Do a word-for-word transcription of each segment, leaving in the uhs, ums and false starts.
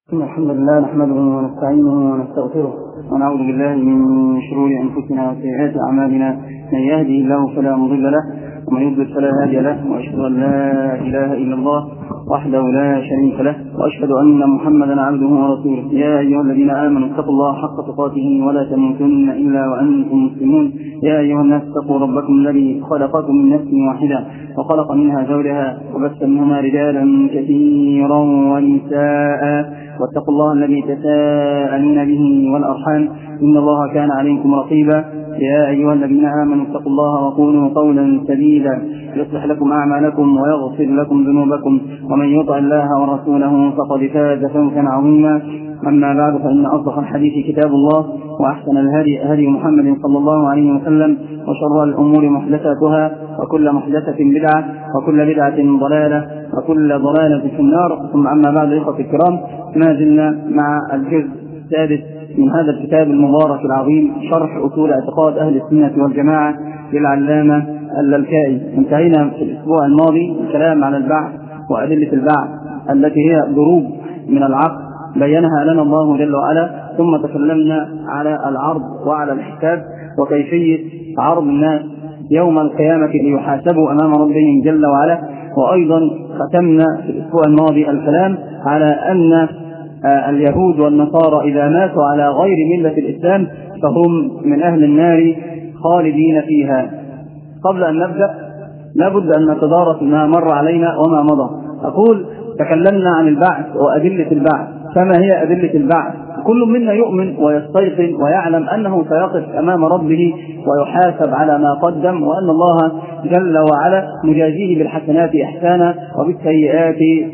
الحمد لله نحمده ونستعينه ونستغفره ونعوذ بالله من شرور أنفسنا وسيئات أعمالنا. من يهده الله فلا مضل له ومن يضلل فلا هادي له، وأشهد أن لا إله إلا الله وحده لا شريك له، وأشهد أن محمدا عبده ورسوله. يا أيها الذين آمنوا اتقوا الله حق تقاته ولا تموتن إلا وأنتم مسلمون. يا أيها الناس اتقوا ربكم الذي خلقكم من نفس واحدة وخلق منها زوجها وبث منهما رجالا كثيرا ونساء، واتقوا الله الذي تساءلون به والأرحام إن الله كان عليكم رقيبا. يا أيها الذين آمنوا اتقوا الله وقولوا قولا سديدا يصلح لكم أعمالكم ويغفر لكم ذنوبكم، ومن يطع الله ورسوله فقد فاز فوزا عظيما. أما بعد، فإن أصدق الحديث كتاب الله، وأحسن الهدي هدي محمد صلى الله عليه وسلم، وشر الأمور محدثاتها، وكل محدثة بدعة، وكل بدعة ضلالة، وكل ضلالة في النار. ثم أما بعد، إخوة الكرام، ما زلنا مع الجزء السادس من هذا الكتاب المبارك العظيم، شرح أصول اعتقاد أهل السنة والجماعة للعلامة اللالكائي. انتهينا في الأسبوع الماضي الكلام عن البعث وأدلة البعث التي هي ضروب من العقل بينها لنا الله جل وعلا، ثم تكلمنا على العرض وعلى الحساب وكيفية عرض الناس يوم القيامة ليحاسبوا أمام ربهم جل وعلا. وأيضا ختمنا في الأسبوع الماضي الكلام على أن اليهود والنصارى إذا ماتوا على غير ملة الإسلام فهم من أهل النار خالدين فيها. قبل أن نبدأ لابد أن نتدارس ما مر علينا وما مضى. أقول تكلمنا عن البعث وأدلة البعث. فما هي أدلة البعث؟ كل منا يؤمن ويستيقن ويعلم أنه سيقف أمام ربه ويحاسب على ما قدم، وأن الله جل وعلا مجازيه بالحسنات إحسانا وبالسيئات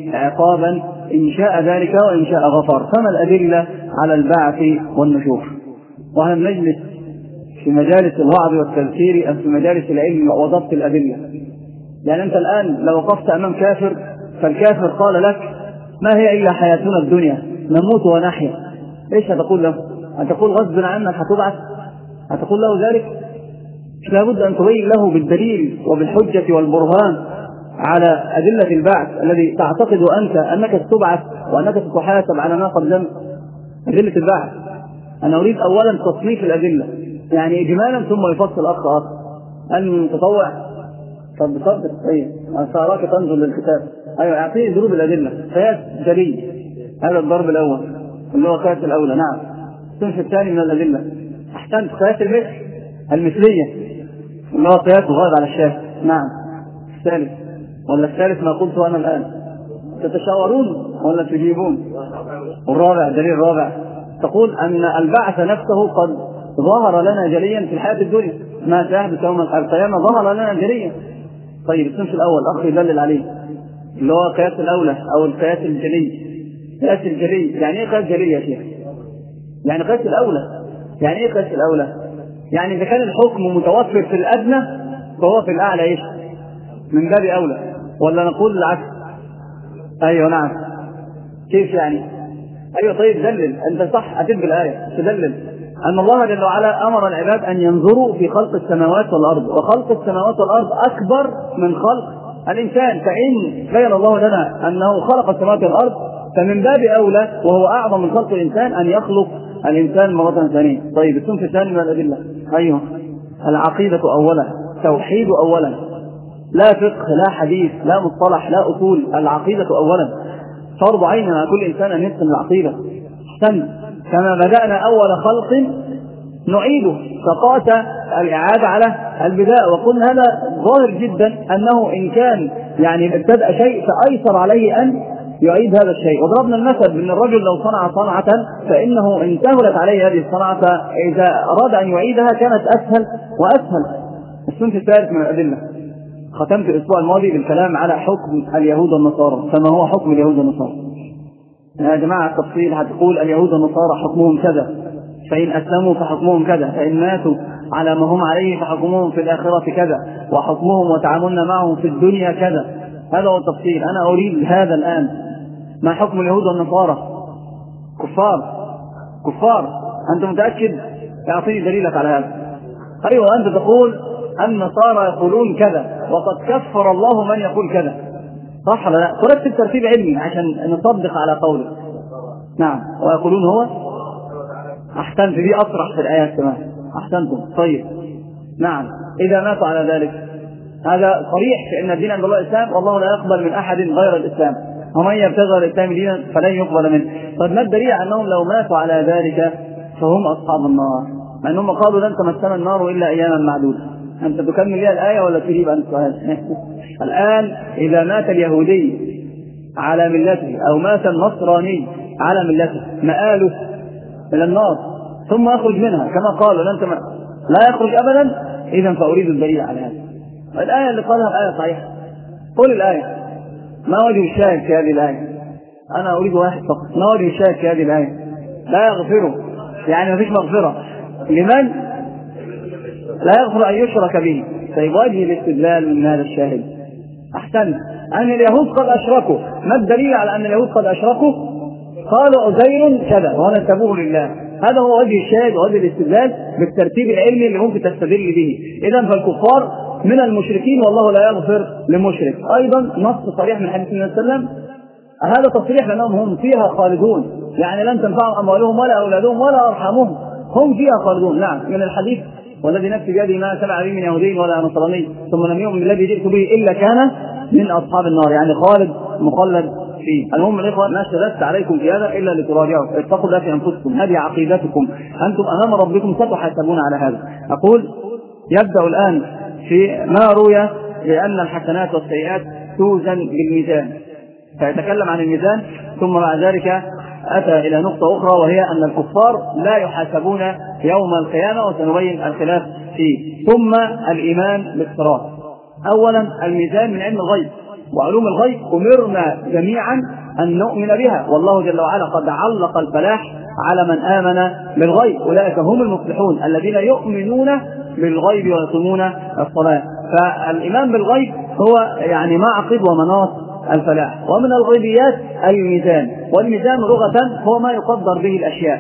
عقابا إن شاء ذلك وإن شاء غفر. فما الأدلة على البعث والنشور؟ وهل نجلس في مجالس الوعظ والتذكير أم في مجالس العلم وضبط الأدلة؟ يعني أنت الآن لو وقفت أمام كافر فالكافر قال لك ما هي إلا حياتنا الدنيا نموت ونحيا، إيش هتقول له؟ هتقول غصب عنك هتبعث؟ هتقول له ذلك؟ مش لابد أن تبين له بالدليل وبالحجة والبرهان على أدلة البعث الذي تعتقد أنت أنك ستبعث وأنك ستحاسب على ما قدمت. أدلة البعث أنا أريد أولا تصنيف الأدلة، يعني إجمالا ثم يفصل أخ آخر. أن تطوع طب بصدق أيه أصارك تنظر للكتاب، أيوة أعطيه ضروب الأدلة. قياس جلي، هذا الضرب الأول اللي هو قياس الأولى. نعم. الصنف الثاني من الأدلة أحسنت قياس المثل المثلية اللي هو قياس الغائب على الشاهد. نعم. الثالث ولا الثالث ما قلت أنا الآن؟ تتشاورون ولا تجيبون؟ والرابع دليل الرابع تقول أن البعث نفسه قد ظهر لنا جليا في الحياة الدنيا، ما سيحدث يوم القيامة ظهر لنا جليا. طيب الصنف الأول أخ يدلل عليه اللي هو قياس الأولى أو القياس الجلي. قياس الجلي يعني إيه قياس جلي يا شيخ؟ يعني قياس الأولى. يعني إيه قياس الأولى؟ يعني إذا كان الحكم متوفر في الأدنى فهو في الأعلى إيش؟ من باب أولى، ولا نقول العكس؟ أيوة نعم. كيف يعني؟ أيوة طيب دلل أنت صح، أتب بالآية تدلل أن الله جل وعلا أمر العباد أن ينظروا في خلق السماوات والأرض، وخلق السماوات والأرض أكبر من خلق الإنسان. فإن بين الله لنا أنه خلق السماوات والأرض فمن باب أولى وهو أعظم من خلق الإنسان أن يخلق الإنسان مرة ثانية. طيب الصنف الثاني من الأدلة أيوه العقيدة أولا، توحيد أولا، لا فقه لا حديث لا مصطلح لا أصول، العقيدة أولا. فرض عين على كل إنسان أن يتقن العقيدة. احسن كما بدأنا أول خلق نعيده، فقاس الإعادة على البداء. وقلنا هذا ظاهر جدا أنه إن كان يعني ابتدأ شيء فأيسر عليه أن يعيد هذا الشيء. وضربنا المثل بأن الرجل لو صنع صنعة فإنه إن سهلت عليه هذه الصنعة فإذا أراد أن يعيدها كانت أسهل وأسهل. الصنف الثالث من الأدلة ختمت الأسبوع الماضي بالكلام على حكم اليهود والنصارى. فما هو حكم اليهود والنصارى؟ يا جماعة التفصيل هتقول اليهود والنصارى حكمهم كذا، فإن أسلموا فحكمهم كذا، فإن ماتوا على ما هم عليه فحكمهم في الآخرة كذا، وحكمهم وتعاملنا معهم في الدنيا كذا. هذا هو التفصيل. أنا أريد هذا الآن. ما حكم اليهود والنصارى؟ كفار كفار. أنت متأكد؟ أعطيني دليلك على هذا. أيوة أنت تقول النصارى يقولون كذا وقد كفر الله من يقول كذا، صح ولا لا؟ ترتب ترتيب علمي عشان نصدق على قولك. نعم، ويقولون هو أحسنت، دي أصرح في الآيات كمان، أحسنتم. طيب نعم، إذا ماتوا على ذلك هذا صريح في أن الدين عند الله الإسلام، والله لا يقبل من أحد غير الإسلام، ومن يبتغي الإسلام دينا فلن يقبل منه. طيب ما الدليل أنهم لو ماتوا على ذلك فهم أصحاب النار؟ مع أنهم قالوا لن تمسنا النار إلا أياما معدودة. أنت تكمل لي الآية ولا تجيب أنت سؤال؟ الآن إذا مات اليهودي على ملته أو مات النصراني على ملته مآله إلى النار ثم يخرج منها كما قالوا لن تم... لا يخرج أبدا، إذن فأريد الدليل على هذا. الآية اللي قالها الآية صحيحة، قل الآية، ما وجه الشاهد في هذه الآية؟ أنا أريد واحد فقط، ما وجه الشاهد في هذه الآية؟ لا يغفره، يعني ما فيش مغفرة لمن لا يغفر أن يشرك به. طيب وجه الاستدلال من هذا الشاهد؟ أحسن، أن اليهود قد أشركوا. ما الدليل على أن اليهود قد أشركوا؟ قالوا عزير كذا ونسبوه لله. هذا هو وجه الشاهد ووجه الاستدلال بالترتيب العلمي اللي ممكن تستدل به. إذن فالكفار من المشركين والله لا يغفر للمشرك. أيضا نص صريح من حديث النبي صلى الله عليه وسلم، هذا تصريح لأنهم هم فيها خالدون، يعني لن تنفعهم أموالهم ولا أولادهم ولا أرحامهم، هم فيها خالدون. نعم، من الحديث والذي نفسي بيده ما سمع به من يهودي ولا نصراني ثم لم يؤمن بالذي جئت به إلا كان من أصحاب النار، يعني خالد مخلد فيه. المهم الإخوة ما شددت عليكم في هذا إلا لتراجعوا، اتقوا الله في أنفسكم، هذه عقيدتكم، أنتم أمام ربكم ستحاسبون على هذا. أقول يبدأ الآن في ما روي لأن الحسنات والسيئات توزن بالميزان، فيتكلم عن الميزان ثم بعد ذلك أتى إلى نقطة أخرى وهي أن الكفار لا يحاسبون يوم القيامة، وسنبين الخلاف فيه. ثم الإيمان بالصراط. أولا الميزان من علم الغيب، وعلوم الغيب أمرنا جميعا أن نؤمن بها، والله جل وعلا قد علق الفلاح على من آمن بالغيب، أولئك هم المفلحون الذين يؤمنون بالغيب ويقيمون الصلاة. فالإيمان بالغيب هو يعني معقد ومناط الفلاح. ومن الغيبيات الميزان، والميزان لغة هو ما يقدر به الأشياء،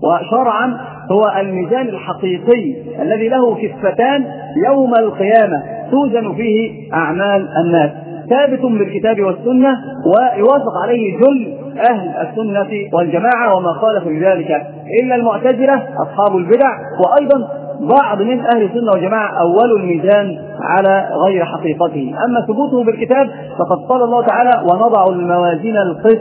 وشرعا هو الميزان الحقيقي الذي له كفتان يوم القيامة توزن فيه أعمال الناس، ثابت بالكتاب والسنة، ويوافق عليه جل أهل السنة والجماعة، وما خالف بذلك إلا المعتزلة أصحاب البدع، وأيضا بعض من أهل السنة والجماعة أول الميزان على غير حقيقته. أما ثبوته بالكتاب فقد قال الله تعالى ونضع الموازين القسط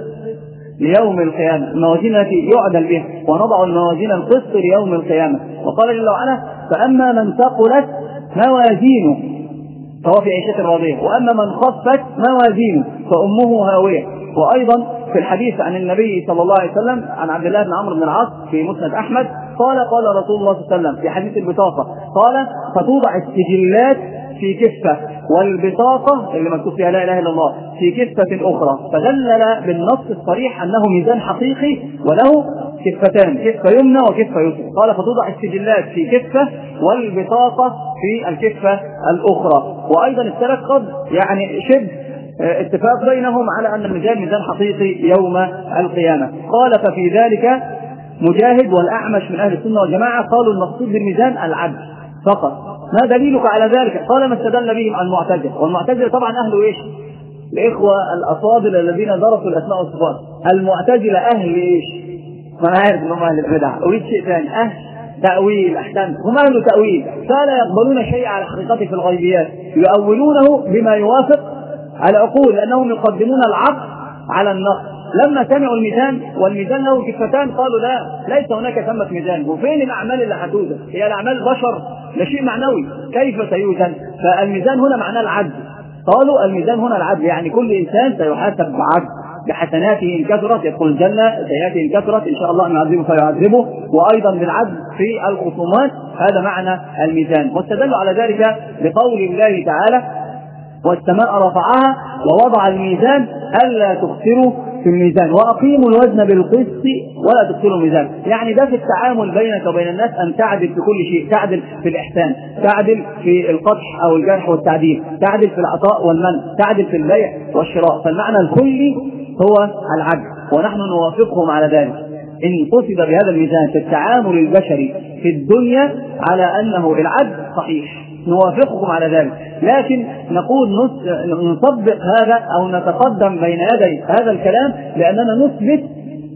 ليوم القيامة، الموازين التي يعدل بها، ونضع الموازين القسط ليوم القيامة. وقال جل وعلا فأما من ثقلت موازينه فهو في عيشة راضية، وأما من خفت موازينه فأمه هاوية. وأيضا في الحديث عن النبي صلى الله عليه وسلم عن عبد الله بن عمرو بن العاص في مسند أحمد قال قال رسول الله صلى الله عليه وسلم في حديث البطاقة قال فتوضع السجلات في كفة والبطاقة اللي مكتوب فيها لا إله إلا الله في كفة أخرى، فدلل بالنص الصريح أنه ميزان حقيقي وله كفتان، كفة يمنى وكفة يسرى. قال فتوضع السجلات في كفة والبطاقة في الكفة الأخرى. وأيضا الثلاث قد يعني شبه اتفاق بينهم على أن الميزان ميزان حقيقي يوم القيامة. قال ففي ذلك مجاهد والأعمش من أهل السنة والجماعة قالوا المقصود بالميزان العدل فقط. ما دليلك على ذلك؟ قال ما استدل به المعتزلة، والمعتزلة طبعا أهل إيش؟ الإخوة الأفاضل الذين درسوا الأسماء والصفات. المعتزلة أهل إيش؟ ما أنا عارف أنهم أهل البدع، أريد شيء ثاني، أهل تأويل أحسن، هم أهل تأويل، فلا يقبلون شيء على حقيقته في الغيبيات، يؤولونه بما يوافق العقول لأنهم يقدمون العقل على النقل. لما سمعوا الميزان والميزان له كفتان قالوا لا، ليس هناك ثمة ميزان، وفين الأعمال اللي هتوزن؟ هي الأعمال البشر ده شيء معنوي، كيف سيوزن؟ فالميزان هنا معناه العدل. قالوا الميزان هنا العدل، يعني كل إنسان سيحاسب بعدل، بحسناته إن كثرت يدخل الجنة، سيئاته إن كثرت إن شاء الله أن يعذبه فيعذبه، وأيضا بالعدل في الخصومات. هذا معنى الميزان. واستدلوا على ذلك بقول الله تعالى والسماء رفعها ووضع الميزان ألا تخسروا في الميزان وأقيموا الوزن بالقسط ولا تخسروا الميزان. يعني ده في التعامل بينك وبين الناس أن تعدل في كل شيء، تعدل في الإحسان، تعدل في القدح أو الجرح والتعديل، تعدل في العطاء والمنع، تعدل في البيع والشراء. فالمعنى الكلي هو العدل، ونحن نوافقهم على ذلك. إن قصد بهذا الميزان في التعامل البشري في الدنيا على أنه العدل صحيح، نوافقكم على ذلك، لكن نقول نطبق هذا أو نتقدم بين يدي هذا الكلام لأننا نثبت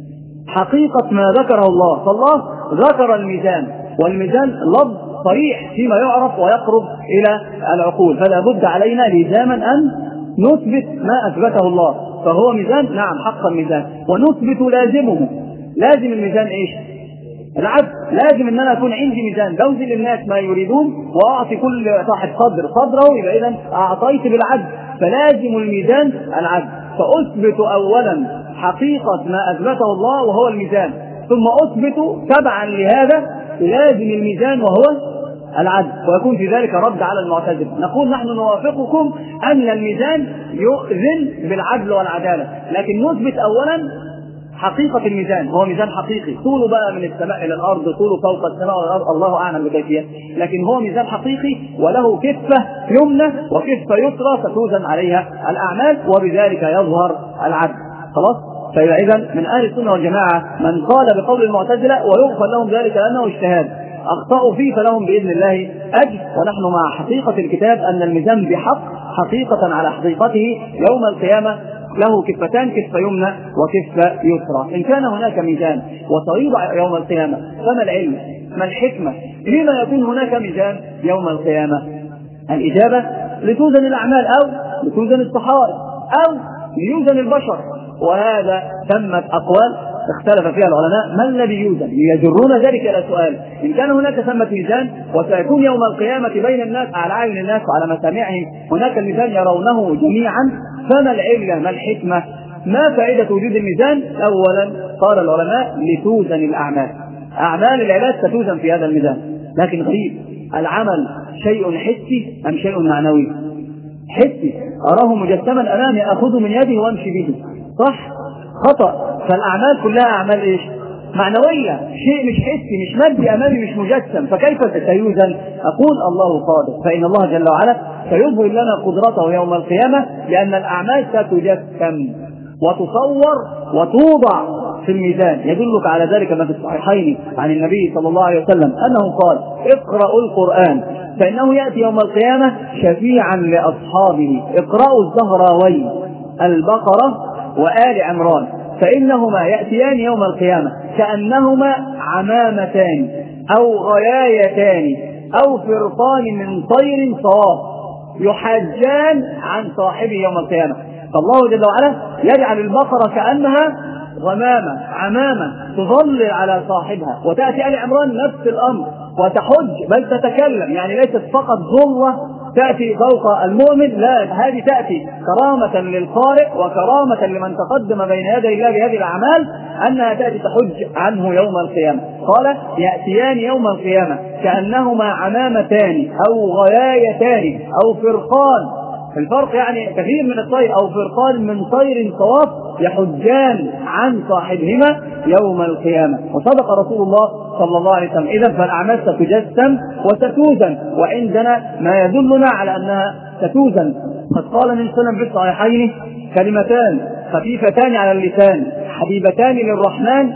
حقيقة ما ذكره الله. فالله ذكر الميزان، والميزان لفظ صريح فيما يعرف ويقرب إلى العقول، فلا بد علينا لزاما أن نثبت ما أثبته الله. فهو ميزان، نعم حقا ميزان، ونثبت لازمه. لازم الميزان إيش؟ العدل. لازم ان انا اكون عندي ميزان بوزن للناس ما يريدون واعطي كل صاحب صدر صدره، يبقى اذا اعطيت بالعدل. فلازم الميزان العدل. فاثبت اولا حقيقه ما اثبته الله وهو الميزان، ثم اثبت تبعا لهذا لازم الميزان وهو العدل، ويكون في ذلك رد على المعتزلة. نقول نحن نوافقكم ان الميزان يؤذن بالعدل والعداله، لكن نثبت اولا حقيقة الميزان. هو ميزان حقيقي، طوله بقى من السماء إلى الأرض، طوله فوق السماء والأرض، الله أعلم بكيفيته، لكن هو ميزان حقيقي وله كفة يمنى وكفة يسرى ستوزن عليها الأعمال، وبذلك يظهر العدل. خلاص؟ فإذا من أهل السنة والجماعة من قال بقول المعتزلة ويغفر لهم ذلك لأنه اجتهاد، أخطأوا فيه فلهم بإذن الله أجر. ونحن مع حقيقة الكتاب أن الميزان بحق حقيقة على حقيقته يوم القيامة له كفتان، كفة يمنى وكفة يسرى. إن كان هناك ميزان وتوضع يوم القيامة فما العلم؟ ما الحكمة؟ لما يكون هناك ميزان يوم القيامة؟ الإجابة لتوزن الأعمال أو لتوزن الصحائف أو ليوزن البشر، وهذا تمت أقوال اختلف فيها العلماء ما الذي يوزن، يجرون ذلك إلى سؤال. إن كان هناك ثمة ميزان وسيكون يوم القيامة بين الناس على عين الناس وعلى مسامعهم هناك الميزان يرونه جميعا، فما العلة؟ ما الحكمة؟ ما فائدة وجود الميزان؟ أولا قال العلماء لتوزن الأعمال، أعمال العباد ستوزن في هذا الميزان. لكن غريب، العمل شيء حسي أم شيء معنوي؟ حسي، أراه مجسما أمامي أخذه من يده وأمشي به، صح؟ خطأ. فالأعمال كلها أعمال إيش؟ معنوية، شيء مش حسي مش مادي أمامي مش مجسم، فكيف ستيوزن؟ أقول الله قادر، فإن الله جل وعلا سيظهر لنا قدرته يوم القيامة، لأن الأعمال ستجسم وتصور وتوضع في الميزان. يدلك على ذلك ما في الصحيحين عن النبي صلى الله عليه وسلم أنه قال: اقرأوا القرآن فإنه يأتي يوم القيامة شفيعا لأصحابه. اقرأوا الزهراوين البقرة وآل عمران فإنهما يأتيان يوم القيامة كأنهما عمامتان أو غيايتان أو فرقان من طير صواف يحجان عن صاحبه يوم القيامة. فالله جل وعلا يجعل البقرة كأنها غمامة عمامة تظلل على صاحبها، وتأتي آل عمران نفس الأمر وتحج بل تتكلم، يعني ليست فقط ظلة تأتي فوق المؤمن، لا، هذه تأتي كرامة للقارئ وكرامة لمن تقدم بين يدي الله بهذه الأعمال أنها تأتي تحج عنه يوم القيامة. قال: يأتيان يوم القيامة كأنهما عمامتان أو غيايتان أو فرقان، الفرق يعني كثير من الطير، أو فرقان من طير صواف يحجان عن صاحبهما يوم القيامة. وصدق رسول الله صلى الله عليه وسلم. إذن فالأعمال ستجسم وستوزن، وعندنا ما يدلنا على أنها ستوزن. قد قال النبي صلى الله عليه وسلم في الصحيحين: كلمتان خفيفتان على اللسان حبيبتان للرحمن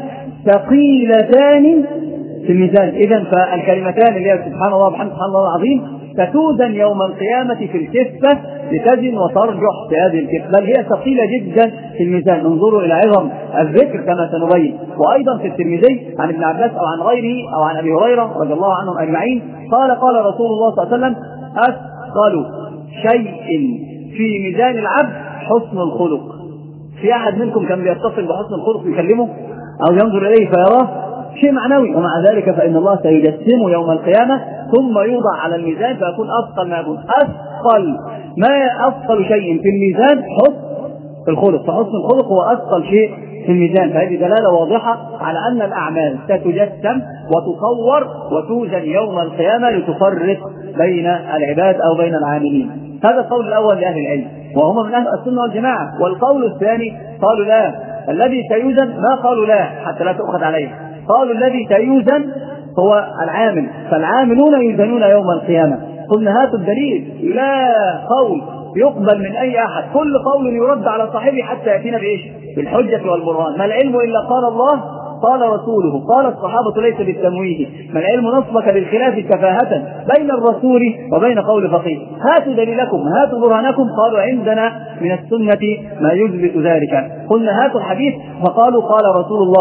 ثقيلتان في الميزان. إذن فالكلمتان اللي هي سبحان الله وبحمده سبحان الله العظيم ستوزن يوم القيامة في الكفة لتزن وترجح في هذه الكفة، بل هي ثقيلة جدا في الميزان. انظروا إلى عظم الذكر كما سنبين. وأيضا في الترمذي عن ابن عباس أو عن غيره أو عن أبي هريرة رضي الله عنهم أجمعين قال: قال رسول الله صلى الله عليه وسلم: أثقل شيء في ميزان العبد حسن الخلق. في أحد منكم كان بيتصل بحسن الخلق يكلمه أو ينظر إليه فيراه شيء معنوي، ومع ذلك فإن الله سيجسمه يوم القيامة ثم يوضع على الميزان فيكون أثقل ما يكون. أثقل ما أثقل شيء في الميزان حسن الخلق، فحسن الخلق هو أثقل شيء في الميزان. فهذه دلالة واضحة على أن الأعمال ستجسم وتصور وتوزن يوم القيامة لتفرق بين العباد أو بين العاملين. هذا القول الأول لأهل العلم وهم من أهل السنة والجماعة. والقول الثاني قالوا لا، الذي سيوزن ما قالوا لا حتى لا تؤخذ عليه، قالوا الذي سيوزن هو العامل، فالعاملون يوزنون يوم القيامة. قلنا هاتوا الدليل، لا قول يقبل من أي أحد، كل قول يرد على صاحبه حتى يأتينا بإيش؟ بالحجة والبرهان. ما العلم إلا قال الله قال رسوله قال الصحابة ليس بالتمويه، ما العلم نصبك بالخلاف كفاهة بين الرسول وبين قول فقيه. هاتوا دليلكم هاتوا برهانكم. قالوا عندنا من السنة ما يثبت ذلك. قلنا هاتوا الحديث فقالوا قال رسول الله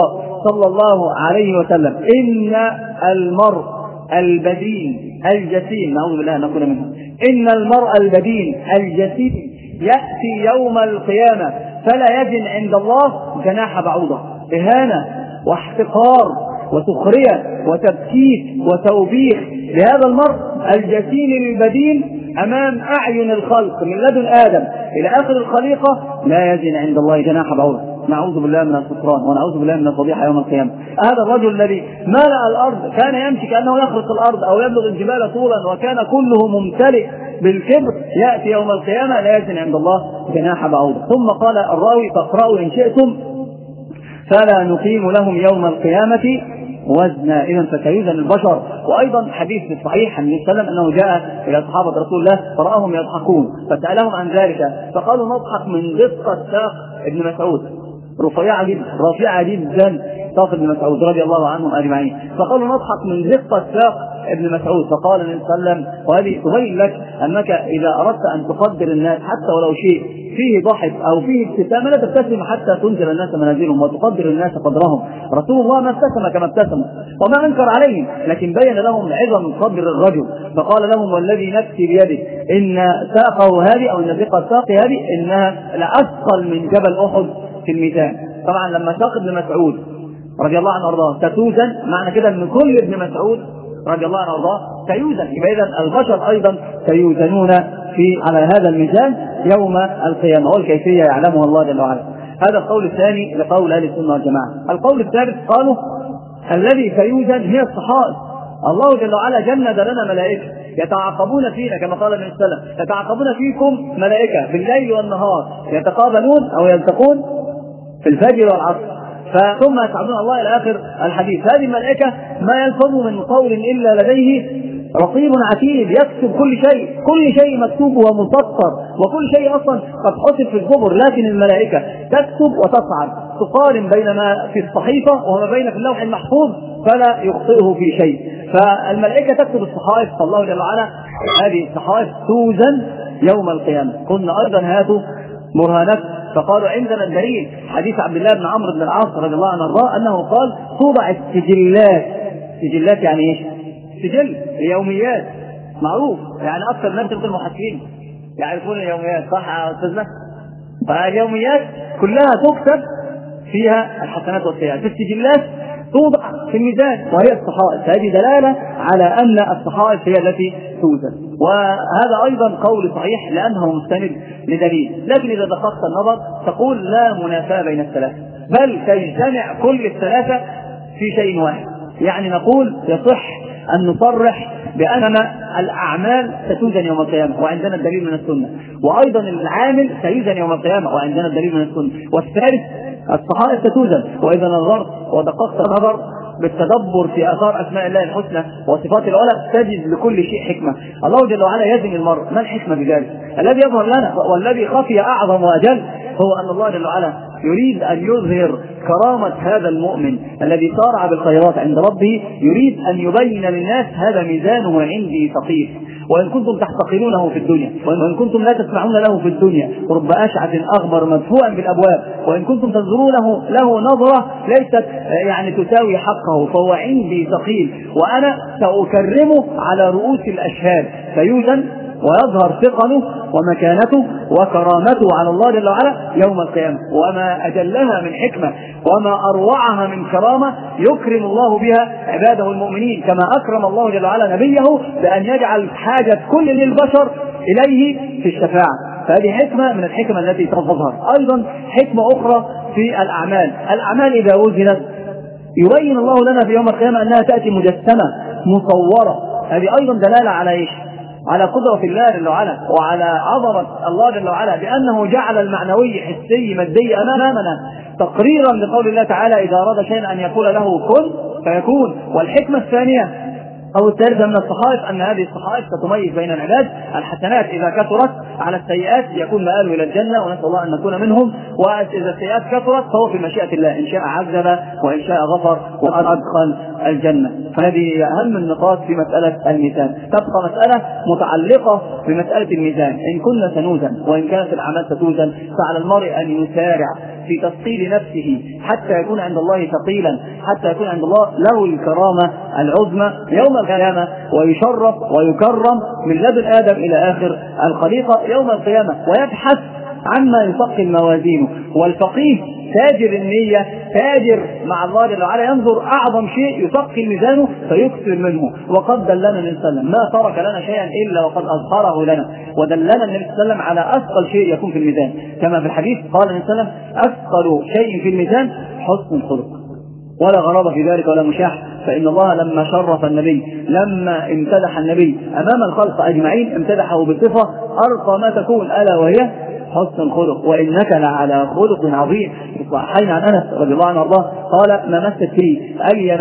صلى الله عليه وسلم: إن المرء البدين الجسيم، نعوذ بالله أن نكون منهم، إن المرء البدين الجسيم يأتي يوم القيامة فلا يزن عند الله جناح بعوضة. إهانة واحتقار وسخرية وتبكيت وتوبيخ لهذا المرء الجسيم البدين أمام أعين الخلق من لدن آدم إلى آخر الخليقة، لا يزن عند الله جناح بعوضة. نعوذ بالله من السكران ونعوذ بالله من الفضيحة يوم القيامة. هذا الرجل الذي ملأ الأرض كان يمشي كأنه يخرق الأرض أو يبلغ الجبال طولا وكان كله ممتلئ بالكبر، يأتي يوم القيامة لا يزن عند الله جناح بعوضة. ثم قال الراوي: فاقرأوا إن شئتم فلا نقيم لهم يوم القيامة وزنا. إذن فسيوزن البشر. وأيضا حديث في الصحيح عن النبي صلى الله عليه وسلم أنه جاء إلى صحابة رسول الله فرآهم يضحكون فسألهم عن ذلك فقالوا: نضحك من دقة ساق ابن مسعود، رفيعة جدا رفيعة جدا ساق ابن مسعود رضي الله عنهم أجمعين. فقالوا: نضحك من دقة ساق ابن مسعود. فقال النبي صلى الله عليه وسلم: وهذه تبين لك أنك إذا أردت أن تقدر الناس حتى ولو شيء فيه ضحك أو فيه ابتسامة لا تبتسم حتى تنزل الناس منازلهم وتقدر الناس قدرهم. رسول الله ما ابتسم كما ابتسموا وما أنكر عليهم، لكن بين لهم عظم قدر الرجل. فقال لهم: والذي نفسي بيده إن ساقه هذه أو إن دقة ساقه هذه إنها لأثقل من جبل أحد في الميزان. طبعا لما ساق ابن مسعود رضي الله عنه وارضاه ستوزن، معنى كده أن كل ابن مسعود رضي الله عنه وارضاه سيوزن. يبقى إذن البشر أيضا سيوزنون في على هذا الميزان يوم القيامة، والكيفية يعلمها الله جل وعلا. هذا القول الثاني لقول أهل السنة والجماعة. القول الثالث قالوا: الذي سيوزن هي الصحائف. الله جل وعلا جند لنا ملائكة يتعاقبون فينا كما قال النبي صلى الله عليه وسلم: يتعاقبون فيكم ملائكة بالليل والنهار يتقابلون أو يلتقون في الفجر والعصر ثم يسعدون الله إلى آخر الحديث. هذه الملائكة ما يلفظ من قول إلا لديه رقيب عتيد يكتب كل شيء، كل شيء مكتوب ومسطر وكل شيء أصلا قد حسب في الزبر، لكن الملائكة تكتب وتصعد تقارن بين ما في الصحيفة وما بين في اللوح المحفوظ فلا يخطئه في شيء. فالملائكة تكتب الصحائف، فالله جل وعلا هذه الصحائف توزن يوم القيامة. قلنا أيضا هاتوا برهانات، فقالوا: عندنا الدليل حديث عبد الله بن عمرو بن العاص رضي الله عنه وارضاه أنه قال: توضع السجلات. سجلات يعني ايش؟ سجل اليوميات معروف، يعني أكثر الناس مثل المحاسبين يعرفون اليوميات، صح يا أستاذنا؟ فاليوميات كلها تكتب فيها الحسنات والسيئات. السجلات توضع في الميزان وهي الصحائف، فهذه دلالة على أن الصحائف هي التي توزن. وهذا أيضا قول صحيح لأنه مستند لدليل، لكن إذا دققت النظر تقول لا منافاة بين الثلاثة، بل تجتمع كل الثلاثة في شيء واحد. يعني نقول يصح أن نصرح بأن الأعمال ستوزن يوم القيامة وعندنا الدليل من السنة، وأيضا العامل سيوزن يوم القيامة وعندنا الدليل من السنة، والثالث الصحائف ستوزن. وإذا نظرت ودققت النظر بالتدبر في آثار أسماء الله الحسنى وصفات العلى تجد لكل شيء حكمة. الله جل وعلا يزن المرء، ما الحكمة بذلك؟ الذي يظهر لنا والذي خفي أعظم وأجل هو أن الله جل وعلا يريد أن يظهر كرامة هذا المؤمن الذي صارع بالخيرات عند ربه، يريد أن يبين للناس هذا ميزانه عندي ثقيل، وإن كنتم تحتقرونه في الدنيا، وإن كنتم لا تسمعون له في الدنيا رب أشعث أغبر مدفوعا بالأبواب، وإن كنتم تنظرونه له نظرة ليست يعني تساوي حقه، فهو عندي ثقيل وأنا سأكرمه على رؤوس الأشهاد، فيوزن ويظهر ثقله ومكانته وكرامته على الله جل وعلا يوم القيامة. وما أجلها من حكمة وما أروعها من كرامة يكرم الله بها عباده المؤمنين، كما أكرم الله جل وعلا نبيه بأن يجعل حاجة كل البشر إليه في الشفاعة. فهذه حكمة من الحكمة التي تظهر. أيضا حكمة أخرى في الأعمال. الأعمال إذا وزنت يبين الله لنا في يوم القيامة أنها تأتي مجسمة مصورة. هذه أيضا دلالة على إيش؟ على قدرة الله جل وعلا وعلى عظمة الله جل وعلا، بأنه جعل المعنوي حسي مادي أمامنا تقريرا لقول الله تعالى: إذا أراد شيئا أن يقول له كن فيكون. والحكمة الثانية أو الثالثة من الصحائف أن هذه الصحائف ستميز بين العباد، الحسنات إذا كثرت على السيئات يكون مآله إلى الجنة ونسأل الله أن نكون منهم، وإذا السيئات كثرت فهو في مشيئة الله، إن شاء عذب وإن شاء غفر وأدخل الجنة. فهذه أهم النقاط في مسألة الميزان. تبقى مسألة متعلقة بمسألة الميزان، إن كنا سنوزن وإن كانت الأعمال ستوزن فعلى المرء أن يسارع في تثقيل نفسه حتى يكون عند الله ثقيلا، حتى يكون عند الله له الكرامة العظمى يوم القيامة، ويشرف ويكرم من لدن آدم إلى آخر الخليقة يوم القيامة، ويبحث عما يثقل موازينه. والفقيه تاجر النية، تاجر مع الله جل وعلا، ينظر أعظم شيء يثقل ميزانه فيكثر منه. وقد دلنا النبي صلى الله عليه وسلم ما ترك لنا شيئا إلا وقد أظهره لنا، ودلنا النبي صلى الله عليه وسلم على أثقل شيء يكون في الميزان، كما في الحديث قال النبي صلى الله عليه وسلم أثقل شيء في الميزان حسن الخلق. ولا غرابة في ذلك ولا مشاح، فإن الله لما شرف النبي، لما امتدح النبي أمام الخلق أجمعين، امتدحه بصفة أرقى ما تكون، ألا وهي حسن الخلق. وإنك لعلى خلق عظيم. صحيح عن أنس رضي الله عنه وارضاه قال ما مست فيه ألين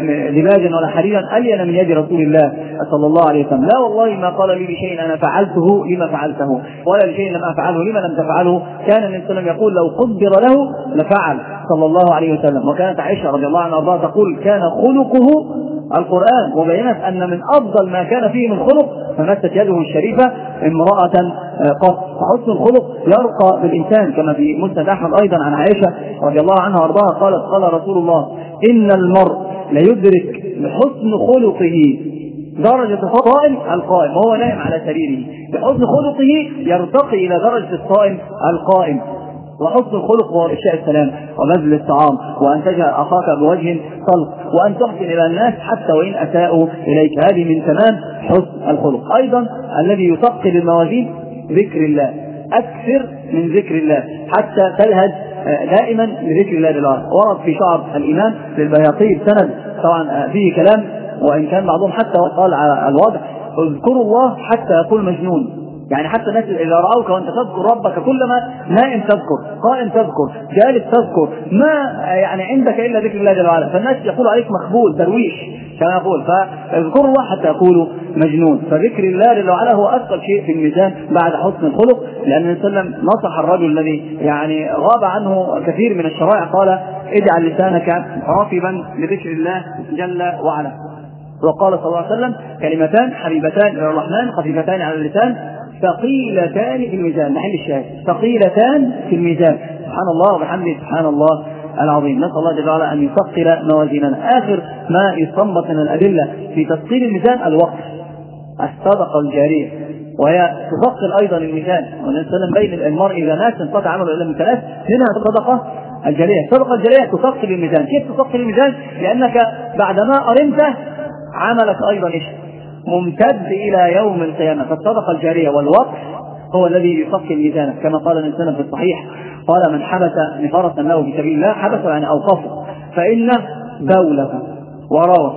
لباجا ولا حريرا ألين من يد رسول الله صلى الله عليه وسلم. لا والله ما قال لي بشيء أنا فعلته لما فعلته، ولا لشيء لم أفعله لما لم تفعله. كان النبي صلى الله عليه وسلم يقول لو قدر له لفعل صلى الله عليه وسلم. وكانت عائشة رضي الله عنها وارضاها تقول كان خلقه القرآن، وبينت أن من أفضل ما كان فيه من خلق فمست يده الشريفة امرأة قط. فحسن الخلق يرقى بالإنسان، كما في مسند أحمد أيضا عن عائشة رضي الله عنها وارضاها قالت قال رسول الله إن المرء ليدرك بحسن خلقه درجة الصائم القائم وهو نائم على سريره، بحسن خلقه يرتقي إلى درجة الصائم القائم. وحسن الخلق هو إفشاء السلام وبذل الطعام، وأن تجعل أخاك بوجه طلق، وأن تحسن إلى الناس حتى وإن أساءوا إليك. هذه من تمام حسن الخلق. أيضا الذي يثقل الموازين ذكر الله، أكثر من ذكر الله حتى تلهج دائما لذكر الله للعالم. ورد في شعر الإمام للبيهقي بسند طبعا فيه كلام، وإن كان بعضهم حتى قال على الوضع اذكروا الله حتى يقول مجنون، يعني حتى الناس إذا رأوك وأنت تذكر ربك كلما نائم تذكر، قائم تذكر، جالس تذكر، ما يعني عندك إلا ذكر الله جل وعلا، فالناس يقول عليك مخبول درويش كما يقول. فاذكروا الله حتى يقولوا مجنون. فذكر الله جل وعلا هو أثقل شيء في الميزان بعد حسن الخلق، لأن النبي صلى الله عليه وسلم نصح الرجل الذي يعني غاب عنه كثير من الشرائع، قال اجعل لسانك رافبا لذكر الله جل وعلا. وقال صلى الله عليه وسلم كلمتان حبيبتان إلى الرحمن خفيفتان على اللسان ثقيلتان في الميزان. محل الشاهد ثقيلتان في الميزان. سبحان الله وبحمده سبحان الله العظيم. نسأل الله جل وعلا أن يثقل موازيننا. آخر ما يستنبط من الأدلة في تثقيل الميزان الوقف، الصدقة الجارية، وهي تثقل أيضا الميزان. والنبي صلى الله عليه وسلم بين المرء إذا مات انقطع عمله إلا من ثلاث، منها الصدقة الجارية. الصدقة الجارية تثقل الميزان. كيف تثقل الميزان؟ لأنك بعدما أرمت عملك أيضا إيش؟ ممتد إلى يوم القيامة. فالصدقة الجارية والوقف هو الذي يثقل ميزانك، كما قال النبي صلى الله عليه وسلم في الصحيح قال من حبس نفرة له في سبيل الله حبسه يعني أوقفه، فإن بوله وروى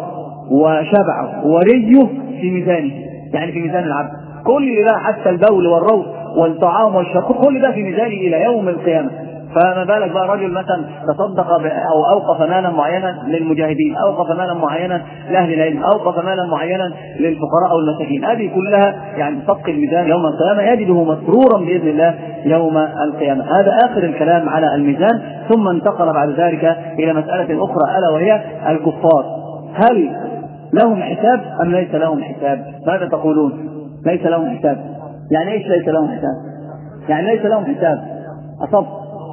وشبعه وريه في ميزانه، يعني في ميزان العبد كل ده، حتى البول والروث والطعام والشرب كل ده في ميزانه إلى يوم القيامة. فما بالك بقى رجل مثلا تصدق أو أوقف مالا معينا للمجاهدين، أوقف مالا معينا لأهل العلم، أوقف مالا معينا للفقراء أو المساكين. هذه كلها يعني تثقل الميزان يوم القيامة، يجده مسرورا بإذن الله يوم القيامة. هذا آخر الكلام على الميزان. ثم انتقل بعد ذلك إلى مسألة أخرى ألا وهي الكفار، هل لهم حساب أم ليس لهم حساب؟ ماذا تقولون؟ ليس لهم حساب يعني إيش ليس لهم حساب؟ يعني ليس لهم حساب أصب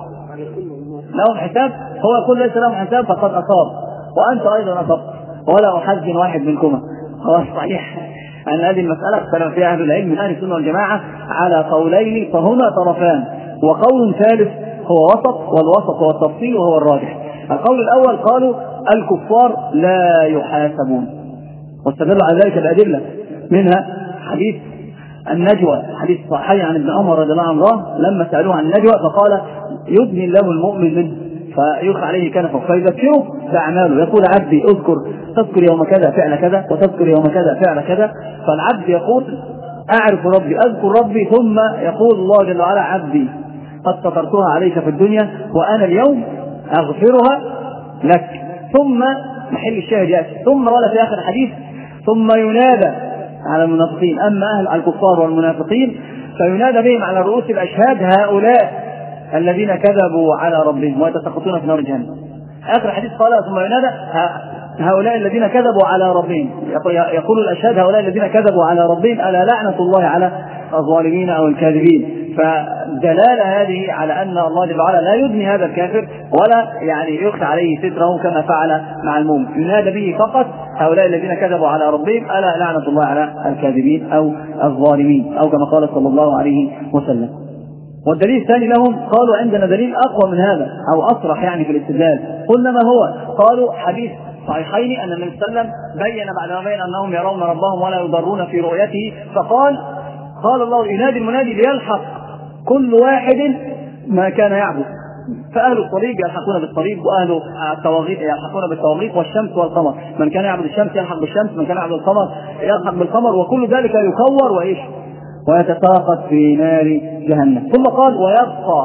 لهم حساب، هو يقول ليس لهم حساب فقد أصاب، وأنت أيضا أصبت، ولا أحزن واحد منكما. هو صحيح أن هذه المسألة اختلف فيها أهل العلم من أهل السنة والجماعة على قولين، فهما طرفان، وقول ثالث هو وسط، والوسط هو التفصيل وهو الراجح. القول الأول قالوا الكفار لا يحاسبون، واستدلوا على ذلك الأدلة، منها حديث النجوى، حديث صحيح عن ابن عمر رضي الله عنه لما سألوه عن النجوى فقال يدني له المؤمن منه فيلقى عليه كنفه فيذكره بأعماله، يقول عبدي اذكر تذكر يوم كذا فعل كذا وتذكر يوم كذا فعل كذا، فالعبد يقول أعرف ربي أذكر ربي، ثم يقول الله جل وعلا عبدي قد سترتها عليك في الدنيا وأنا اليوم أغفرها لك. ثم محل الشاهد يأتي ثم قال في آخر الحديث ثم ينادى على المنافقين، أما أهل الكفار والمنافقين فينادى بهم على رؤوس الأشهاد هؤلاء الذين كذبوا على ربهم ويتسقطون في نار جهنم. آخر حديث قال ثم ينادى هؤلاء الذين كذبوا على ربهم، يقول الأشهاد هؤلاء الذين كذبوا على ربهم ألا لعنة الله على الظالمين أو الكاذبين. فدلالة هذه على أن الله جل وعلا لا يدني هذا الكافر ولا يعني يخفى عليه ستره كما فعل مع المؤمن، ينادى به فقط هؤلاء الذين كذبوا على ربهم ألا لعنة الله على الكاذبين أو الظالمين، أو كما قال صلى الله عليه وسلم. والدليل الثاني لهم قالوا عندنا دليل أقوى من هذا أو أصرح يعني في الاستدلال. قلنا ما هو؟ قالوا حديث صحيحين أن النبي صلى الله عليه وسلم بين بعد ما بين أنهم يرون ربهم ولا يضرون في رؤيته، فقال قال الله ينادي المنادي ليلحق كل واحد ما كان يعبد، فأهل الطريق يلحقون بالطريق وأهل الطواغيت يلحقون بالطواغيت والشمس والقمر، من كان يعبد الشمس يلحق بالشمس، من كان يعبد القمر يلحق بالقمر، وكل ذلك يكور وإيش ويتساقط في نار جهنم. ثم قال ويبقى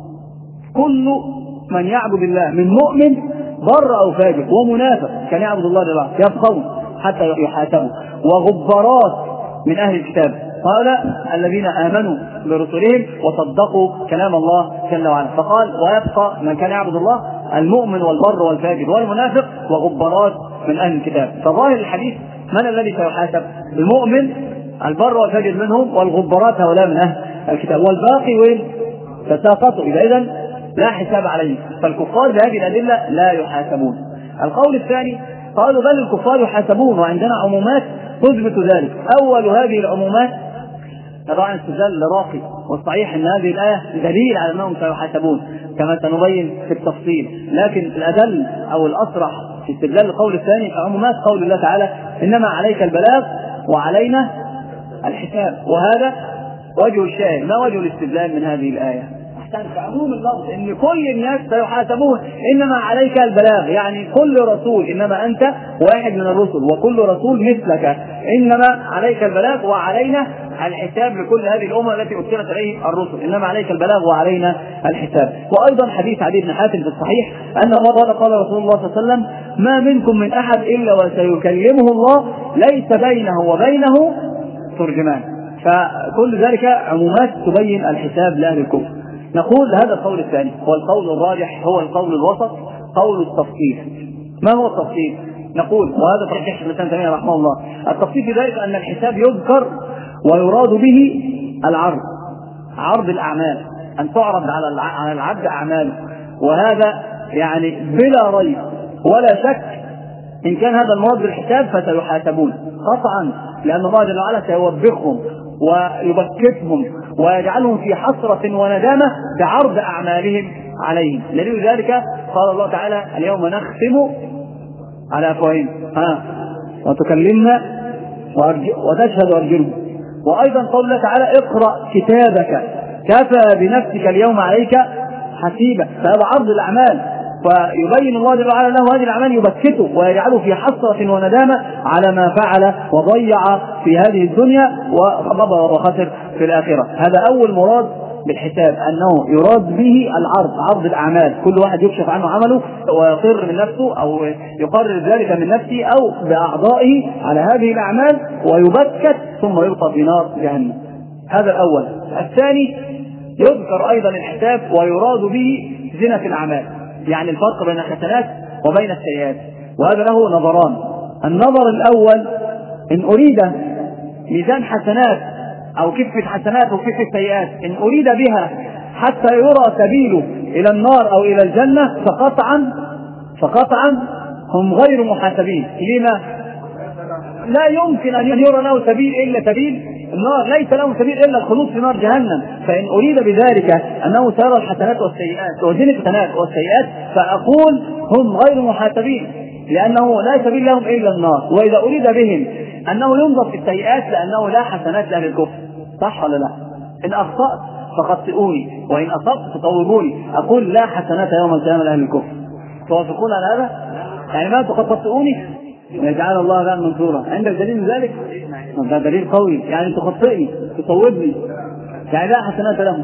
كل من يعبد الله من مؤمن بر أو فاجر ومنافق كان يعبد الله جل وعلا يبقون حتى يحاسبوا، وغبارات من أهل الكتاب قال الذين آمنوا برسلهم وصدقوا كلام الله جل وعلا، فقال ويبقى من كان يعبد الله المؤمن والبر والفاجر والمنافق وغبارات من أهل الكتاب. فظاهر الحديث من الذي سيحاسب؟ المؤمن البر والفاجر منهم، والغبارات هؤلاء من أهل الكتاب، والباقي وين تساقطوا، إذا إذن لا حساب عليهم، فالكفار بهذه الأدلة لا يحاسبون. القول الثاني قالوا بل الكفار يحاسبون وعندنا عمومات تثبت ذلك. أول هذه العمومات طبعا استدلال راقي، والصحيح أن هذه الآية دليل على أنهم سيحاسبون كما سنبين في التفصيل، لكن الأدل أو الأصرح في استدلال القول الثاني عمومات قول الله تعالى إنما عليك البلاغ وعلينا الحساب، وهذا وجه الشاهد. ما وجه الاستدلال من هذه الآية؟ في عموم اللفظ ان كل الناس سيحاسبون، انما عليك البلاغ يعني كل رسول، انما انت واحد من الرسل وكل رسول مثلك، انما عليك البلاغ وعلينا الحساب لكل هذه الامه التي ارسلت اليه الرسل، انما عليك البلاغ وعلينا الحساب. وايضا حديث عدي بن حاتم في الصحيح ان مره قال رسول الله صلى الله عليه وسلم ما منكم من احد الا وسيكلمه الله ليس بينه وبينه ترجمان. فكل ذلك عمومات تبين الحساب لاهل الكفر. نقول هذا القول الثاني، والقول الراجح هو القول الوسط، قول التفصيل. ما هو التفصيل؟ نقول وهذا ترجيح شيخ الإسلام تيمية رحمه الله، التفصيل في ذلك أن الحساب يذكر ويراد به العرض، عرض الأعمال، أن تعرض على العبد أعماله، وهذا يعني بلا ريب ولا شك إن كان هذا المراد بالحساب فسيحاسبون قطعا، لأن الله جل وعلا سيوبخهم ويبكتهم ويجعلهم في حسرة وندامة بعرض أعمالهم عليهم. لذلك ذلك قال الله تعالى اليوم نختم على أفواههم ها وتكلمنا وتشهد أرجلهم. وأيضا قال الله تعالى اقرأ كتابك كفى بنفسك اليوم عليك حسيبا، فهذا عرض الأعمال، فيبين الله جل وعلا له هذه الأعمال يبكته ويجعله في حسرة وندامة على ما فعل وضيع في هذه الدنيا وخبر وخسر في الآخرة. هذا أول مراد بالحساب، أنه يراد به العرض، عرض الأعمال، كل واحد يكشف عنه عمله ويقر من نفسه أو يقرر ذلك من نفسه أو بأعضائه على هذه الأعمال ويبكت ثم يلقى في نار جهنم. هذا الأول. الثاني يذكر أيضا الحساب ويراد به زنة الأعمال، يعني الفرق بين الحسنات وبين السيئات، وهذا له نظران. النظر الأول إن أريد ميزان حسنات أو كفة حسنات وكفة سيئات، إن أريد بها حتى يرى سبيله إلى النار أو إلى الجنة فقطعا فقطعا هم غير محاسبين. لما؟ لا يمكن أن يرى له سبيل إلا سبيل النار، ليس له سبيل إلا الخلود في نار جهنم. فإن أريد بذلك أنه سيرى الحسنات والسيئات وزن الحسنات والسيئات فأقول هم غير محاسبين، لأنه لا سبيل لهم إلا النار. وإذا أريد بهم أنه ينظر في السيئات لأنه لا حسنات لأهل الكفر، صح ولا لا؟ إن أخطأت فخطئوني وإن أصبت فطوروني، أقول لا حسنات يوم القيامة لأهل الكفر. توافقون على هذا؟ يعني ما تخطئوني يجعل الله ذا منصورا. عندك دليل ذلك؟ ده دليل قوي، يعني تخطئني تصوبني، يعني لا حسنات لهم.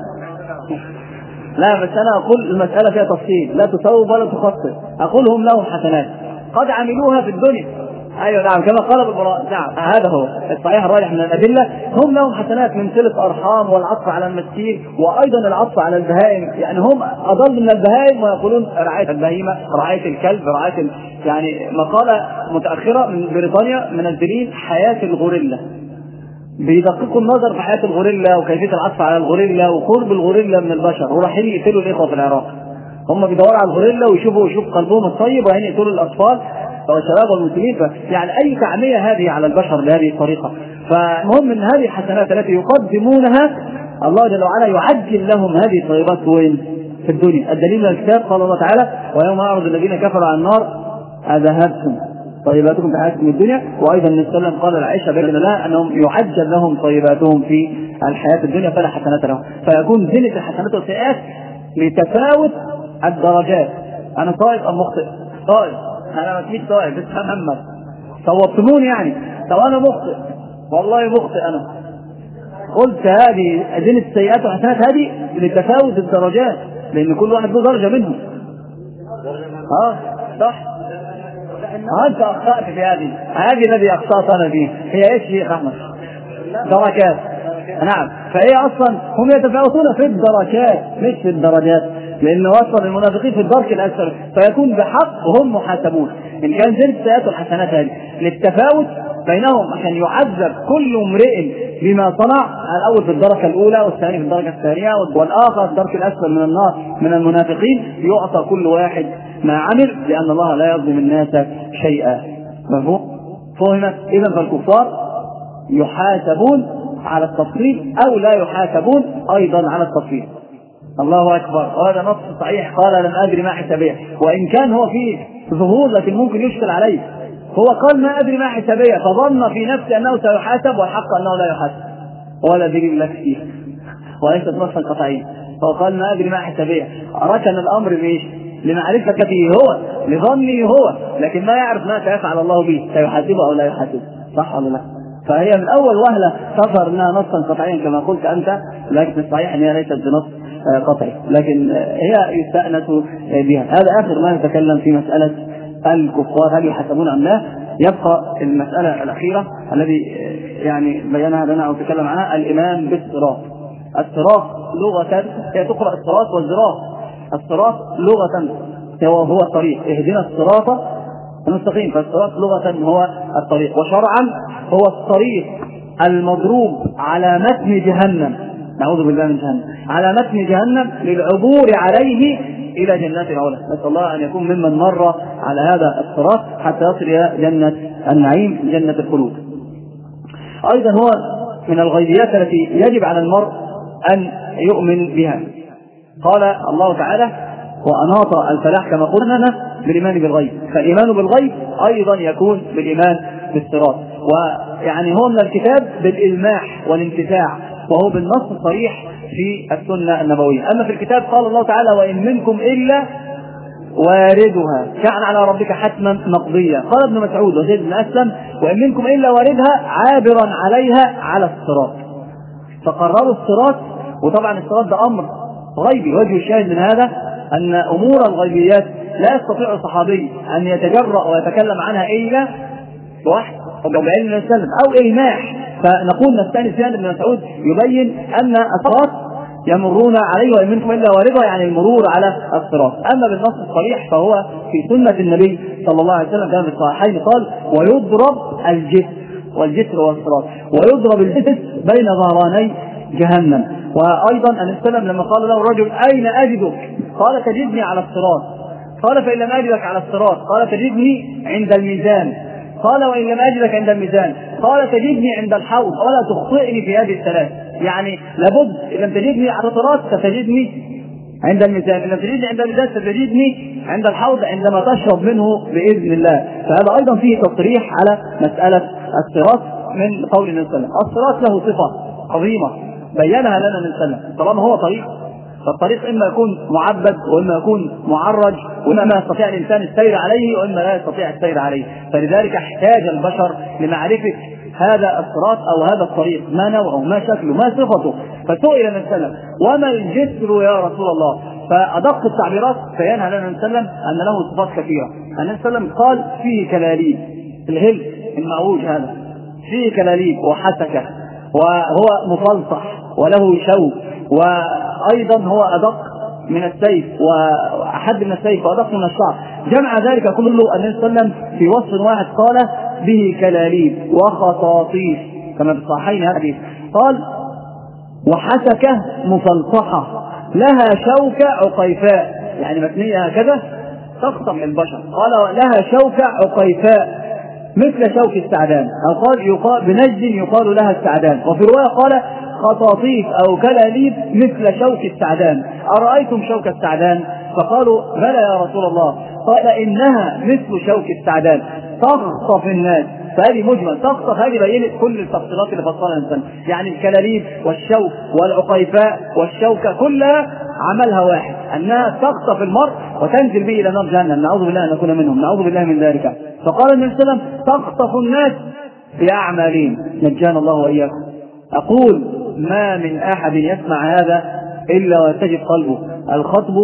لا بس أنا أقول المسألة فيها تفصيل، لا تصوب ولا تخطئ، أقول هم لهم حسنات قد عملوها في الدنيا. أيوة نعم كما قال بالبراء، نعم هذا هو الصحيح الراجح من الأدلة، هم لهم حسنات من صلة أرحام والعطف على المسكين وأيضا العطف على البهائم، يعني هم أضل من البهائم ويقولون رعاية البهيمة، رعاية الكلب، رعاية ال... يعني مقالة متأخرة من بريطانيا منزلين حياة الغوريلا، بيدققوا النظر في حياة الغوريلا وكيفية العطف على الغوريلا وقرب الغوريلا من البشر، ورايحين يقتلوا الإخوة في العراق. هم بيدوروا على الغوريلا ويشوفوا يشوف قلبهم الطيب وهين يقتلوا الأطفال والشباب والمسلمين. يعني أي تعمية هذه على البشر بهذه الطريقة. فالمهم أن هذه الحسنات التي يقدمونها الله جل وعلا يعجل لهم هذه الطيبات وين؟ في الدنيا. الدليل من الكتاب قال الله تعالى: ويوم يعرض الذين كفروا على النار أذهبتم طيباتكم في حياتكم الدنيا. وأيضا النبي صلى الله عليه وسلم قال لعائشة بين الله أنهم يعجل لهم طيباتهم في الحياة الدنيا فلا حسنات لهم. فيكون زنة الحسنات والسيئات لتفاوت الدرجات. أنا صائب أم مخطئ؟ صائب. أنا ما فيش صائب بس محمد صوبتموني يعني. طب أنا مخطئ والله مخطئ. أنا قلت هذه زنة السيئات والحسنات هذه لتفاوت الدرجات، لأن كل واحد له درجة منهم. اه صح. أنت أخطأت في هذه هذه الذي أخطأت أنا فيه. هي إيش يا أحمد؟ دركات. نعم. فهي أصلا هم يتفاوتون في الدركات مش في الدرجات، لأن وصل المنافقين في الدرك الأسفل. فيكون بحق هم محاسبون. إن كان زنة السيئات والحسنات هذه للتفاوت بينهم عشان يعذب كل امرئ بما صنع، الأول في الدرجة الأولى والثاني في الدرجة الثانية والآخر في الدرك الأسفل من النار من المنافقين، يعطى كل واحد ما عمل، لأن الله لا يظلم الناس شيئا. مفهوم؟ فهمت؟ إذا فالكفار يحاسبون على التفصيل أو لا يحاسبون أيضا على التفصيل. الله أكبر. وهذا نص صحيح. قال: لم أدري ما حسابيه. وإن كان هو فيه ظهور لكن ممكن يشكل عليه. هو قال: ما أدري ما حسابيه، فظن في نفسه أنه سيحاسب والحق أنه لا يحاسب ولا دليل لك فيه وليست نصا قطعيا. فهو قال: ما أدري ما حسابيه، ركن الأمر ليش؟ لمعرفته هو، لظنه هو، لكن ما يعرف ما سيفعل الله به، سيحاسبه أو لا يحاسبه. صح ولا لا؟ فهي من أول وهلة تظهر أنها نصا قطعيا كما قلت أنت، لكن الصحيح أنها ليست بنص قطعي، لكن هي يستأنس بها. هذا آخر ما نتكلم في مسألة الكفار هل يحاسبون أم لا. يبقى المسألة الأخيرة الذي يعني بينها لنا أو تكلم عنها الإيمان بالصراط. الصراط لغة هي تقرأ الصراط والزراط. الصراط لغة هو هو الطريق، اهدنا الصراط المستقيم. فالصراط لغة هو الطريق، وشرعا هو الطريق المضروب على متن جهنم، نعوذ بالله من جهنم، على متن جهنم للعبور عليه إلى جنات العلا. نسأل الله أن يكون ممن مر على هذا الصراط حتى يصل إلى جنة النعيم جنة الخلود. أيضا هو من الغيبيات التي يجب على المرء أن يؤمن بها. قال الله تعالى: وأناط الفلاح كما قلنا بالإيمان بالغيب. فالإيمان بالغيب أيضا يكون بالإيمان بالصراط. ويعني هو من الكتاب بالإلماح والانتفاع، وهو بالنص الصريح في السنة النبوية. أما في الكتاب قال الله تعالى: وإن منكم إلا واردها كان على ربك حتما مقضيا. قال ابن مسعود وزيد بن أسلم: وإن منكم إلا واردها عابرا عليها على الصراط. فقرروا الصراط. وطبعا الصراط ده أمر غيبي. وجه الشاهد من هذا أن أمور الغيبيات لا يستطيع الصحابي أن يتجرأ ويتكلم عنها إلا بوحي أو بعلم النبي صلى الله عليه وسلم أو إلماح. فنقول نستأنس يعني ابن مسعود يبين أن الصراط يمرون عليه وإن منكم إلا واردها، يعني المرور على الصراط. أما بالنص الصريح فهو في سنة النبي صلى الله عليه وسلم كما في الصحيحين قال: ويضرب الجسر، والجسر والصراط، ويضرب الجسر بين ظهراني جهنم. وأيضا النبي صلى الله عليه وسلم لما قال له الرجل: أين أجدك؟ قال: تجدني على الصراط. قال: فإن لم أجدك على الصراط؟ قال: تجدني عند الميزان. قال: وإن لم أجدك عند الميزان؟ قال: تجدني عند الحوض ولا تخطئني في هذه الثلاث. يعني لابد إن لم تجدني على الصراط ستجدني عند الميزان، إن لم تجدني عند الميزان ستجدني عند الحوض عندما تشرب منه بإذن الله. فهذا أيضا فيه تصريح على مسألة الصراط من قول النبي صلى الله عليه وسلم. الصراط له صفة عظيمة بينها لنا النبي صلى الله عليه وسلم. طالما هو طريق، فالطريق إما يكون معبد وإما يكون معرج، وإما ما يستطيع الإنسان السير عليه وإما لا يستطيع السير عليه. فلذلك احتاج البشر لمعرفة هذا الصراط أو هذا الطريق، ما نوعه، ما شكله، ما صفته. فسئل النبي صلى الله عليه وسلم: وما الجسر يا رسول الله؟ فأدق التعبيرات بينها لنا النبي صلى الله عليه وسلم أن له صفات كثيرة. النبي صلى الله عليه وسلم قال: فيه كلاليب، الهل المعوج هذا فيه كلاليب وحسكة، وهو مفلصح وله شوك، وأيضا هو أدق من السيف وأحد من السيف وأدق من الشعر. جمع ذلك كله النبي صلى الله عليه وسلم في وصف واحد قال: به كلاليب وخطاطيف كما في الصحيحين هذه. قال وحسكة مفلطحة لها شوكة عقيفاء، يعني متنية هكذا تخطم البشر. قال لها شوكة عقيفاء مثل شوك السعدان، أو قال يقال بنجد يقال لها السعدان، وفي رواية قال خطاطيف أو كلاليب مثل شوك السعدان، أرأيتم شوك السعدان؟ فقالوا بلى يا رسول الله. قال إنها مثل شوك السعدان تخطف الناس. فهذه مجمل تخطف، هذه بينت كل التفصيلات اللي فصلها الإنسان، يعني الكلاليب والشوك والعقيفاء والشوكة كلها عملها واحد، أنها تخطف المرء وتنزل به إلى نار جهنم، نعوذ بالله أن نكون منهم، نعوذ بالله من ذلك. فقال النبي صلى الله عليه وسلم تخطف الناس بأعمالهم، نجانا الله وإياكم. أقول ما من أحد يسمع هذا إلا ويرتجف قلبه. الخطب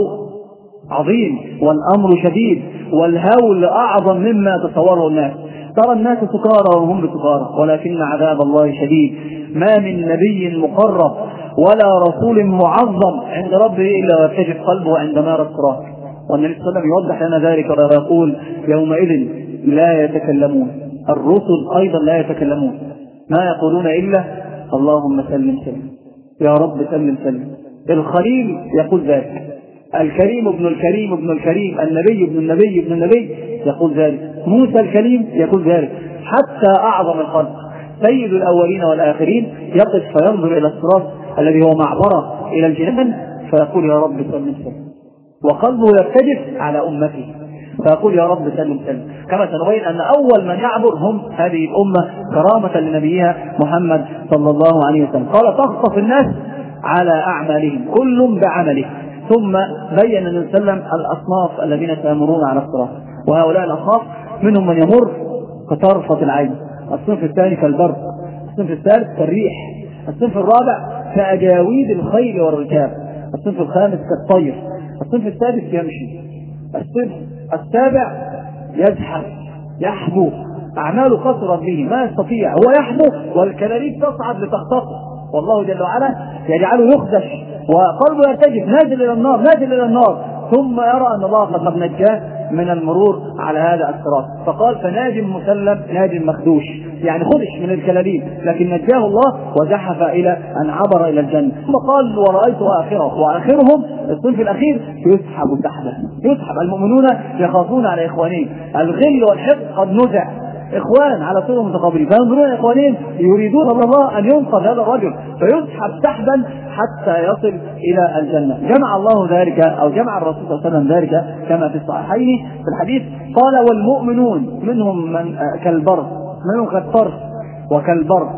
عظيم والأمر شديد والهول أعظم مما تصوره الناس. ترى الناس سكارى وهم بسكارى ولكن عذاب الله شديد. ما من نبي مقرب ولا رسول معظم عند ربه إلا ويرتجف قلبه عند نار الصراط. والنبي صلى الله عليه وسلم يوضح لنا ذلك ويقول يومئذ لا يتكلمون، الرسل أيضا لا يتكلمون، ما يقولون إلا اللهم سلم سلم، يا رب سلم سلم. الخليل يقول ذلك، الكريم ابن الكريم ابن الكريم، النبي ابن النبي ابن النبي يقول ذلك، موسى الكليم يقول ذلك، حتى أعظم الخلق سيد الأولين والآخرين يقف فينظر إلى الصراط الذي هو معبره إلى الجنة فيقول يا رب سلم سلم، وقلبه يرتجف على أمته فيقول يا رب سلم سلم. كما سنبين أن أول من يعبر هم هذه الأمة كرامة لنبيها محمد صلى الله عليه وسلم. قال تخطف الناس على أعمالهم كل بعمله. ثم بين النبي صلى الله عليه وسلم الأصناف الذين سيمرون على الصراط، وهؤلاء الأصناف منهم من يمر كطرفة العين، الصنف الثاني كالبرق، الصنف الثالث كالريح، الصنف الرابع كأجاويد الخيل والركاب، الصنف الخامس كالطير، الصنف السادس يمشي، الصنف السابع يزحف يحبو، أعماله قصرت به ما يستطيع، هو يحبو والكلاليب تصعد لتخطفه، والله جل وعلا يجعله يخدش وقلبه يرتجف نازل إلى النار نازل إلى النار، ثم يرى أن الله قد نجاه من المرور على هذا الصراط. فقال فناج مسلم ناج مخدوش، يعني خدش من الكلاليب لكن نجاه الله وزحف إلى أن عبر إلى الجنة. ثم قال ورأيت آخره، وآخرهم الصنف الأخير يسحب سحبا، يسحب المؤمنون يخافون على إخوانهم، الغل والحقد قد نزع، إخوان على صورة متقابلين فينظرون إخوانهم يريدون الله أن ينقذ هذا الرجل فيسحب سحبا حتى يصل إلى الجنة. جمع الله ذلك أو جمع الرسول صلى الله عليه وسلم ذلك كما في الصحيحين في الحديث. قال والمؤمنون منهم من كالبرق، منهم كالطرف وكالبرق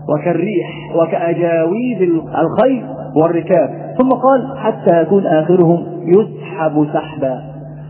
وكالريح وكأجاويد الخيل والركاب. ثم قال حتى يكون آخرهم يسحب سحبا،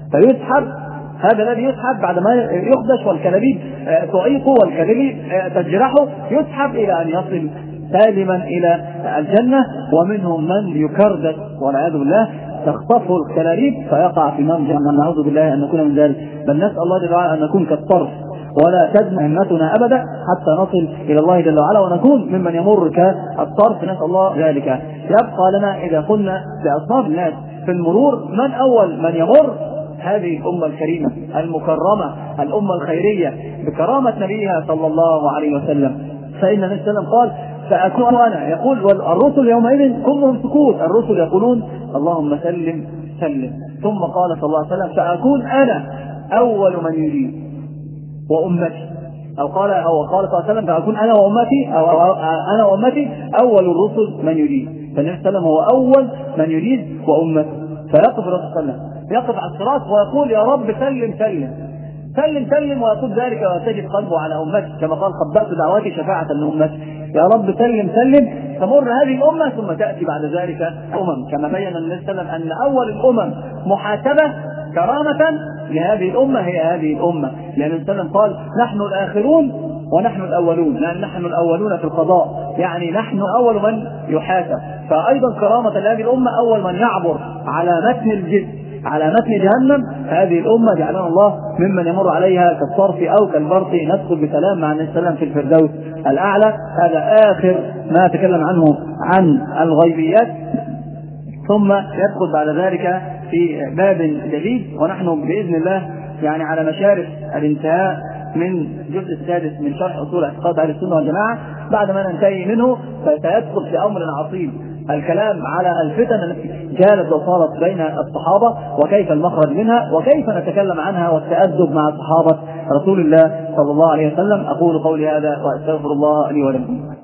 فيسحب هذا الذي يسحب بعد ما يخدش والكلاليب تعيقه والكلاليب تجرحه، يسحب إلى أن يصل سالما إلى الجنة. ومنهم من يكردس والعياذ بالله تخطفه الكلاليب فيقع في نار جهنم، نعوذ بالله أن نكون من ذلك، بل نسأل الله جل وعلا أن نكون كالطرف ولا تدم همتنا أبدا حتى نصل إلى الله جل وعلا ونكون ممن يمر كالطرف، نسأل الله ذلك. يبقى لنا إذا قلنا بأصناف الناس في المرور من أول من يمر؟ هذه الأمة الكريمة المكرمة الأمة الخيرية بكرامة نبيها صلى الله عليه وسلم. فإن النبي صلى الله عليه وسلم قال فأكون أنا، يقول والرسل يومئذ كلهم سكوت، الرسل يقولون اللهم سلم سلم. ثم قال صلى الله عليه وسلم فأكون أنا أول من يجيب وأمتي، أو قال أو قال صلى الله عليه وسلم فأكون أنا وأمتي أو, أو أنا وأمتي أول الرسل من يجيب. فالنبي صلى الله عليه وسلم هو أول من يجيب وأمته، فيقف الرسول صلى الله عليه وسلم يقف على الصراط ويقول يا رب سلم سلم سلم سلم، ويقول ذلك ويتجد قلبه على أمتي كما قال خبأت دعواتي شفاعة لأمتي، يا رب سلم سلم. تمر هذه الأمة ثم تأتي بعد ذلك أمم، كما بين النبي صلى الله عليه وسلم أن أول الأمم محاسبة كرامة لهذه الأمة هي هذه الأمة، لأن النبي صلى الله عليه وسلم قال نحن الآخرون ونحن الأولون، لأن نحن الأولون في القضاء يعني نحن أول من يحاسب. فأيضا كرامة لهذه الأمة أول من يعبر على متن الجسم على متن جهنم هذه الأمة جعلنا الله ممن يمر عليها كالصرف أو كالبرق ندخل بسلام مع النبي صلى الله عليه وسلم في الفردوس الأعلى. هذا آخر ما تكلم عنه عن الغيبيات، ثم يدخل بعد ذلك في باب جديد ونحن بإذن الله يعني على مشارف الانتهاء من الجزء السادس من شرح أصول اعتقاد أهل السنة والجماعة. بعد ما ننتهي منه فسيدخل في أمر عصيب الكلام على الفتن التي جالت وصارت بين الصحابة وكيف المخرج منها وكيف نتكلم عنها والتأدب مع صحابة رسول الله صلى الله عليه وسلم. أقول قولي هذا وأستغفر الله لي ولكم.